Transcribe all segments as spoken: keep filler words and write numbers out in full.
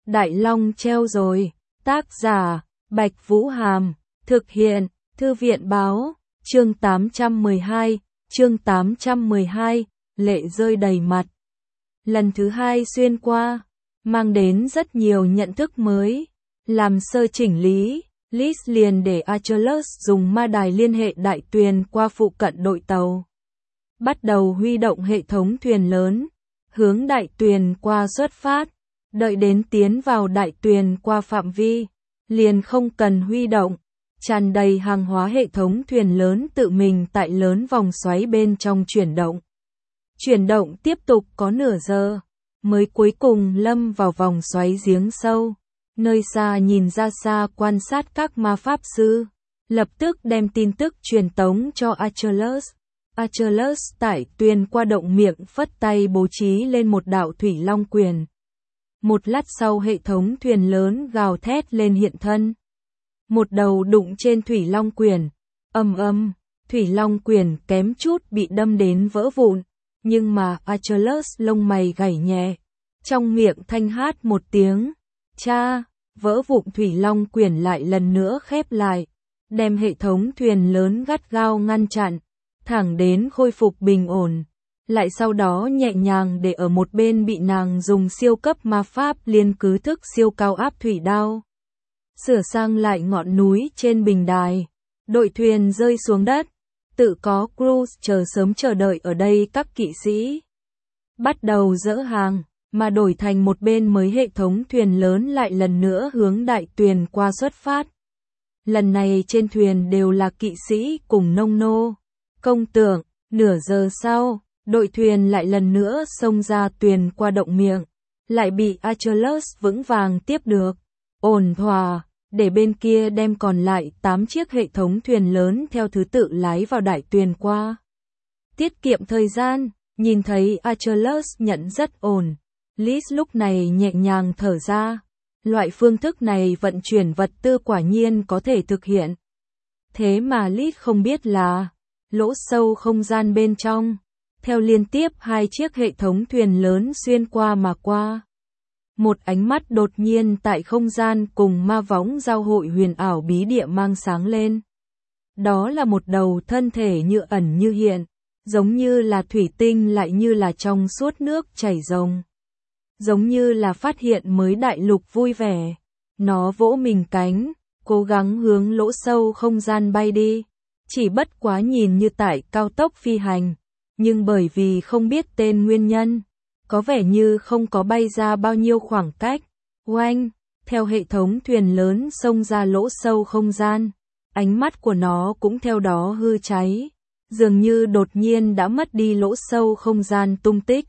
Đại Long treo rồi. Tác giả, Bạch Vũ Hàm. Thực hiện, Thư viện báo. Chương tám trăm mười hai, chương tám trăm mười hai, lệ rơi đầy mặt. Lần thứ hai xuyên qua, mang đến rất nhiều nhận thức mới. Làm sơ chỉnh lý, Liz liền để Achilles dùng ma đài liên hệ đại tuyền qua phụ cận đội tàu. Bắt đầu huy động hệ thống thuyền lớn, hướng đại tuyền qua xuất phát. Đợi đến tiến vào đại tuyền qua phạm vi, liền không cần huy động. Tràn đầy hàng hóa hệ thống thuyền lớn tự mình tại lớn vòng xoáy bên trong chuyển động. Chuyển động tiếp tục có nửa giờ, mới cuối cùng lâm vào vòng xoáy giếng sâu. Nơi xa nhìn ra xa quan sát các ma pháp sư, lập tức đem tin tức truyền tống cho Achilles. Achilles tải tuyền qua động miệng phất tay bố trí lên một đạo thủy long quyền. Một lát sau hệ thống thuyền lớn gào thét lên hiện thân. Một đầu đụng trên thủy long quyền, ầm ầm, thủy long quyền kém chút bị đâm đến vỡ vụn, nhưng mà Achilles lông mày gảy nhẹ, trong miệng thanh hát một tiếng, cha, vỡ vụn thủy long quyền lại lần nữa khép lại, đem hệ thống thuyền lớn gắt gao ngăn chặn, thẳng đến khôi phục bình ổn, lại sau đó nhẹ nhàng để ở một bên bị nàng dùng siêu cấp ma pháp liên cứ thức siêu cao áp thủy đao. Sửa sang lại ngọn núi trên bình đài, đội thuyền rơi xuống đất, tự có Cruise chờ sớm chờ đợi ở đây các kỵ sĩ. Bắt đầu dỡ hàng, mà đổi thành một bên mới hệ thống thuyền lớn lại lần nữa hướng đại tuyền qua xuất phát. Lần này trên thuyền đều là kỵ sĩ cùng nông nô, công tượng, nửa giờ sau, đội thuyền lại lần nữa xông ra tuyền qua động miệng, lại bị Achilles vững vàng tiếp được, ổn thỏa. Để bên kia đem còn lại tám chiếc hệ thống thuyền lớn theo thứ tự lái vào đại tuyền qua. Tiết kiệm thời gian, nhìn thấy Achilles nhận rất ổn. Liz lúc này nhẹ nhàng thở ra. Loại phương thức này vận chuyển vật tư quả nhiên có thể thực hiện. Thế mà Liz không biết là, lỗ sâu không gian bên trong, theo liên tiếp hai chiếc hệ thống thuyền lớn xuyên qua mà qua. Một ánh mắt đột nhiên tại không gian cùng ma võng giao hội huyền ảo bí địa mang sáng lên. Đó là một đầu thân thể như ẩn như hiện, giống như là thủy tinh lại như là trong suốt nước chảy rồng. Giống như là phát hiện mới đại lục vui vẻ. Nó vỗ mình cánh, cố gắng hướng lỗ sâu không gian bay đi. Chỉ bất quá nhìn như tại cao tốc phi hành, nhưng bởi vì không biết tên nguyên nhân, có vẻ như không có bay ra bao nhiêu khoảng cách. Oanh, theo hệ thống thuyền lớn xông ra lỗ sâu không gian, ánh mắt của nó cũng theo đó hư cháy, dường như đột nhiên đã mất đi lỗ sâu không gian tung tích.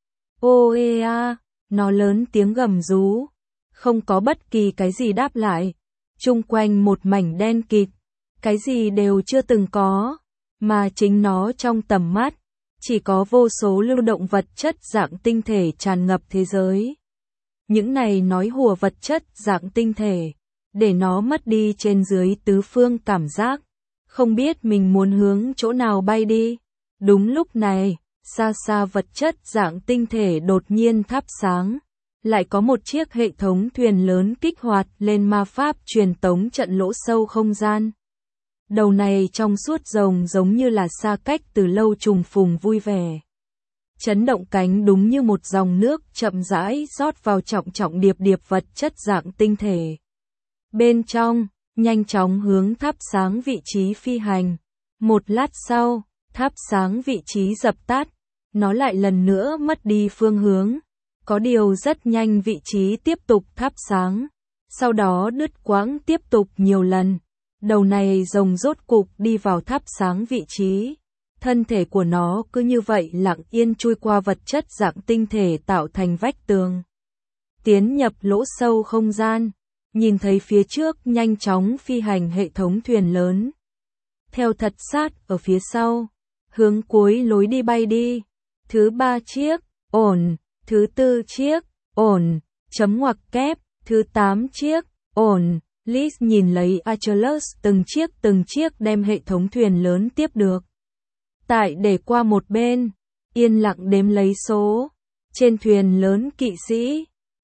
Ô ê a, nó lớn tiếng gầm rú, không có bất kỳ cái gì đáp lại, chung quanh một mảnh đen kịt, cái gì đều chưa từng có, mà chính nó trong tầm mắt. Chỉ có vô số lưu động vật chất dạng tinh thể tràn ngập thế giới. Những này nói hùa vật chất dạng tinh thể, để nó mất đi trên dưới tứ phương cảm giác, không biết mình muốn hướng chỗ nào bay đi. Đúng lúc này, xa xa vật chất dạng tinh thể đột nhiên thắp sáng, lại có một chiếc hệ thống thuyền lớn kích hoạt lên ma pháp truyền tống trận lỗ sâu không gian. Đầu này trong suốt rồng giống như là xa cách từ lâu trùng phùng vui vẻ. Chấn động cánh đúng như một dòng nước chậm rãi rót vào trọng trọng điệp điệp vật chất dạng tinh thể. Bên trong, nhanh chóng hướng thắp sáng vị trí phi hành. Một lát sau, thắp sáng vị trí dập tắt, nó lại lần nữa mất đi phương hướng. Có điều rất nhanh vị trí tiếp tục thắp sáng, sau đó đứt quãng tiếp tục nhiều lần. Đầu này rồng rốt cục đi vào thắp sáng vị trí. Thân thể của nó cứ như vậy lặng yên chui qua vật chất dạng tinh thể tạo thành vách tường. Tiến nhập lỗ sâu không gian, nhìn thấy phía trước nhanh chóng phi hành hệ thống thuyền lớn. Theo thật sát ở phía sau, hướng cuối lối đi bay đi. Thứ ba chiếc, ổn. Thứ tư chiếc, ổn. Chấm ngoặc kép, thứ tám chiếc, ổn. Liz nhìn lấy Achilles từng chiếc từng chiếc đem hệ thống thuyền lớn tiếp được. Tại để qua một bên, yên lặng đếm lấy số. Trên thuyền lớn kỵ sĩ,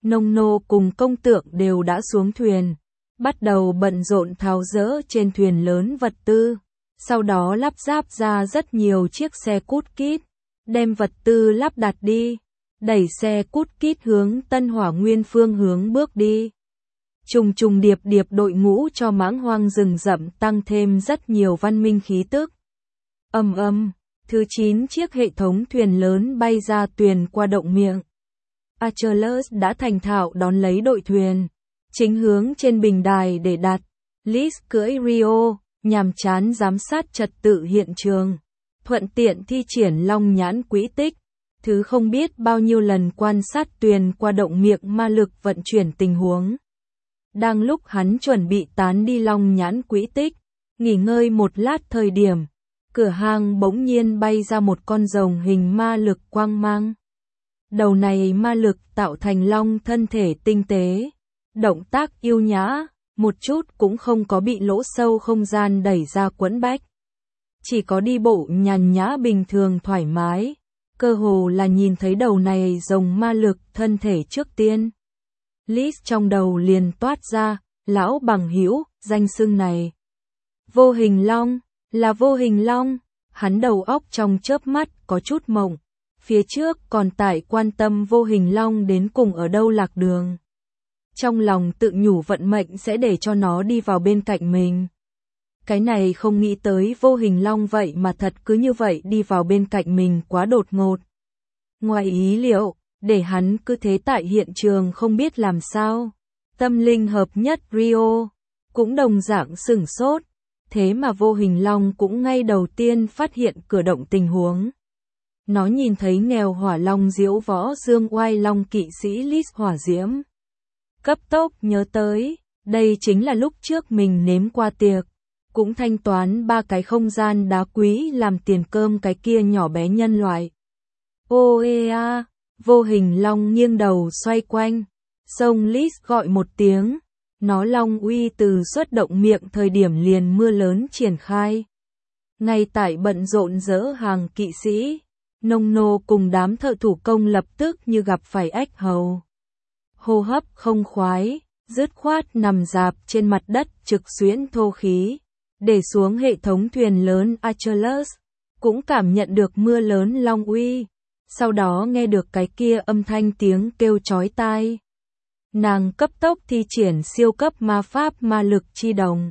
Nông nô cùng công tượng đều đã xuống thuyền, bắt đầu bận rộn tháo dỡ trên thuyền lớn vật tư, sau đó lắp ráp ra rất nhiều chiếc xe cút kít, đem vật tư lắp đặt đi, đẩy xe cút kít hướng Tân Hỏa Nguyên phương hướng bước đi. Trùng trùng điệp điệp đội ngũ cho mãng hoang rừng rậm tăng thêm rất nhiều văn minh khí tức. Ầm ầm, thứ chín chiếc hệ thống thuyền lớn bay ra tuyền qua động miệng. Achilles đã thành thạo đón lấy đội thuyền, chính hướng trên bình đài để đặt. Liz cưỡi Rio, nhàm chán giám sát trật tự hiện trường, thuận tiện thi triển long nhãn quỹ tích, thứ không biết bao nhiêu lần quan sát tuyền qua động miệng ma lực vận chuyển tình huống. Đang lúc hắn chuẩn bị tán đi long nhãn quỹ tích, nghỉ ngơi một lát thời điểm, cửa hang bỗng nhiên bay ra một con rồng hình ma lực quang mang. Đầu này ma lực tạo thành long thân thể tinh tế, động tác yêu nhã, một chút cũng không có bị lỗ sâu không gian đẩy ra quẫn bách. Chỉ có đi bộ nhàn nhã bình thường thoải mái, cơ hồ là nhìn thấy đầu này rồng ma lực thân thể trước tiên. Liz trong đầu liền toát ra, lão bằng hữu, danh xưng này. Vô hình long, là vô hình long, hắn đầu óc trong chớp mắt có chút mộng, phía trước còn tại quan tâm vô hình long đến cùng ở đâu lạc đường. Trong lòng tự nhủ vận mệnh sẽ để cho nó đi vào bên cạnh mình. Cái này không nghĩ tới vô hình long vậy mà thật cứ như vậy đi vào bên cạnh mình quá đột ngột. Ngoài ý liệu, để hắn cứ thế tại hiện trường không biết làm sao. Tâm linh hợp nhất Rio, cũng đồng dạng sửng sốt, thế mà vô hình long cũng ngay đầu tiên phát hiện cử động tình huống. Nó nhìn thấy nghèo hỏa long diễu võ dương oai long kỵ sĩ Liz hỏa diễm. Cấp tốc nhớ tới, đây chính là lúc trước mình nếm qua tiệc, cũng thanh toán ba cái không gian đá quý làm tiền cơm cái kia nhỏ bé nhân loại. Ô ê a, vô hình long nghiêng đầu xoay quanh, sông Liz gọi một tiếng, nó long uy từ xuất động miệng thời điểm liền mưa lớn triển khai. Ngay tại bận rộn dỡ hàng kỵ sĩ, nông nô cùng đám thợ thủ công lập tức như gặp phải ếch hầu. Hô hấp không khoái, dứt khoát nằm rạp trên mặt đất trực xuyễn thô khí, để xuống hệ thống thuyền lớn Achilles, cũng cảm nhận được mưa lớn long uy, sau đó nghe được cái kia âm thanh tiếng kêu chói tai. Nàng cấp tốc thi triển siêu cấp ma pháp ma lực chi đồng.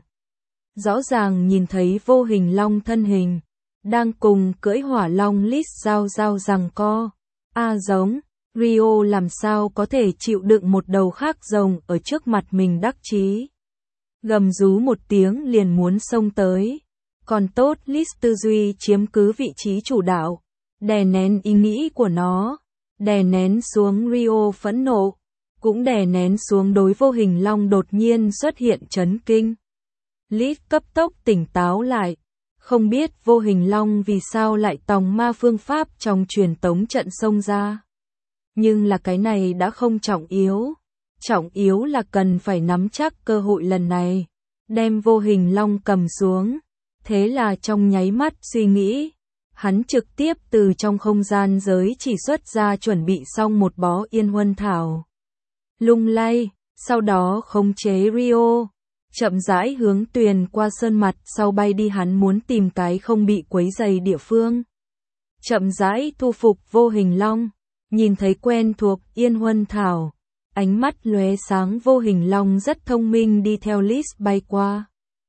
Rõ ràng nhìn thấy vô hình long thân hình, đang cùng cưỡi hỏa long Liz giao giao rằng co. A giống, Rio làm sao có thể chịu đựng một đầu khác rồng ở trước mặt mình đắc chí. Gầm rú một tiếng liền muốn xông tới. Còn tốt Liz tư duy chiếm cứ vị trí chủ đạo, đè nén ý nghĩ của nó, đè nén xuống Rio phẫn nộ, cũng đè nén xuống đối vô hình long đột nhiên xuất hiện chấn kinh. Liz cấp tốc tỉnh táo lại, không biết vô hình long vì sao lại tòng ma phương pháp trong truyền tống trận xông ra. Nhưng là cái này đã không trọng yếu, trọng yếu là cần phải nắm chắc cơ hội lần này, đem vô hình long cầm xuống. Thế là trong nháy mắt suy nghĩ, hắn trực tiếp từ trong không gian giới chỉ xuất ra chuẩn bị xong một bó yên huân thảo. Lung lay, sau đó khống chế Rio, chậm rãi hướng tuyền qua sơn mặt sau bay đi, hắn muốn tìm cái không bị quấy rầy địa phương. Chậm rãi thu phục vô hình long, nhìn thấy quen thuộc yên huân thảo, ánh mắt lóe sáng, vô hình long rất thông minh đi theo Liz bay qua.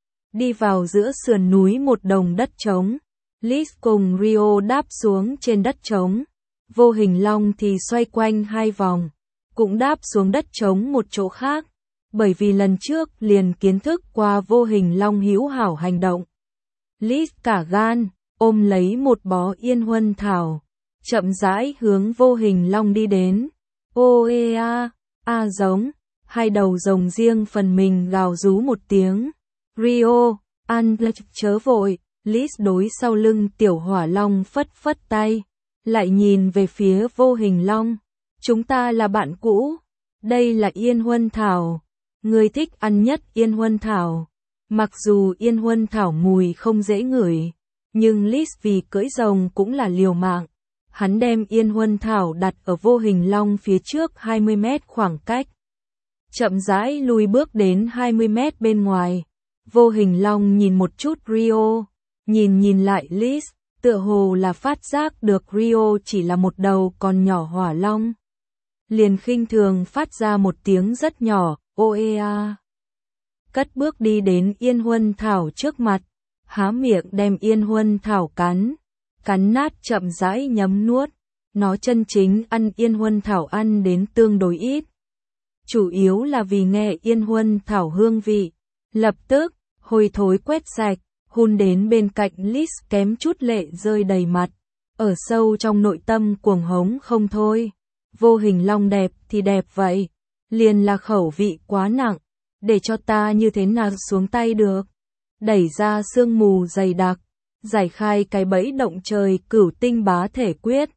Đi vào giữa sườn núi một đồng đất trống, Liz cùng Rio đáp xuống trên đất trống, vô hình long thì xoay quanh hai vòng, cũng đáp xuống đất trống một chỗ khác, bởi vì lần trước liền kiến thức qua vô hình long hữu hảo hành động. Liz cả gan, ôm lấy một bó yên huân thảo, chậm rãi hướng vô hình long đi đến. Ô ê a, a giống, hai đầu rồng riêng phần mình gào rú một tiếng. Rio, ăn chớ vội, Liz đối sau lưng tiểu hỏa long phất phất tay, lại nhìn về phía vô hình long. Chúng ta là bạn cũ, đây là yên huân thảo, người thích ăn nhất yên huân thảo. Mặc dù yên huân thảo mùi không dễ ngửi, nhưng Liz vì cưỡi rồng cũng là liều mạng. Hắn đem Yên Huân Thảo đặt ở Vô Hình Long phía trước hai mươi mét khoảng cách. Chậm rãi lùi bước đến hai mươi mét bên ngoài. Vô Hình Long nhìn một chút Rio, nhìn nhìn lại Liz, tựa hồ là phát giác được Rio chỉ là một đầu còn nhỏ hỏa long. Liền khinh thường phát ra một tiếng rất nhỏ, oea. Cất bước đi đến Yên Huân Thảo trước mặt, há miệng đem Yên Huân Thảo cắn, cắn nát chậm rãi nhấm nuốt. Nó chân chính ăn Yên Huân Thảo ăn đến tương đối ít. Chủ yếu là vì nghe Yên Huân Thảo hương vị. Lập tức, hôi thối quét sạch, hun đến bên cạnh Liz kém chút lệ rơi đầy mặt. Ở sâu trong nội tâm cuồng hống không thôi. Vô Hình Long đẹp thì đẹp vậy. Liền là khẩu vị quá nặng. Để cho ta như thế nào xuống tay được. Đẩy ra sương mù dày đặc. Giải khai cái bẫy động trời cửu tinh bá thể quyết.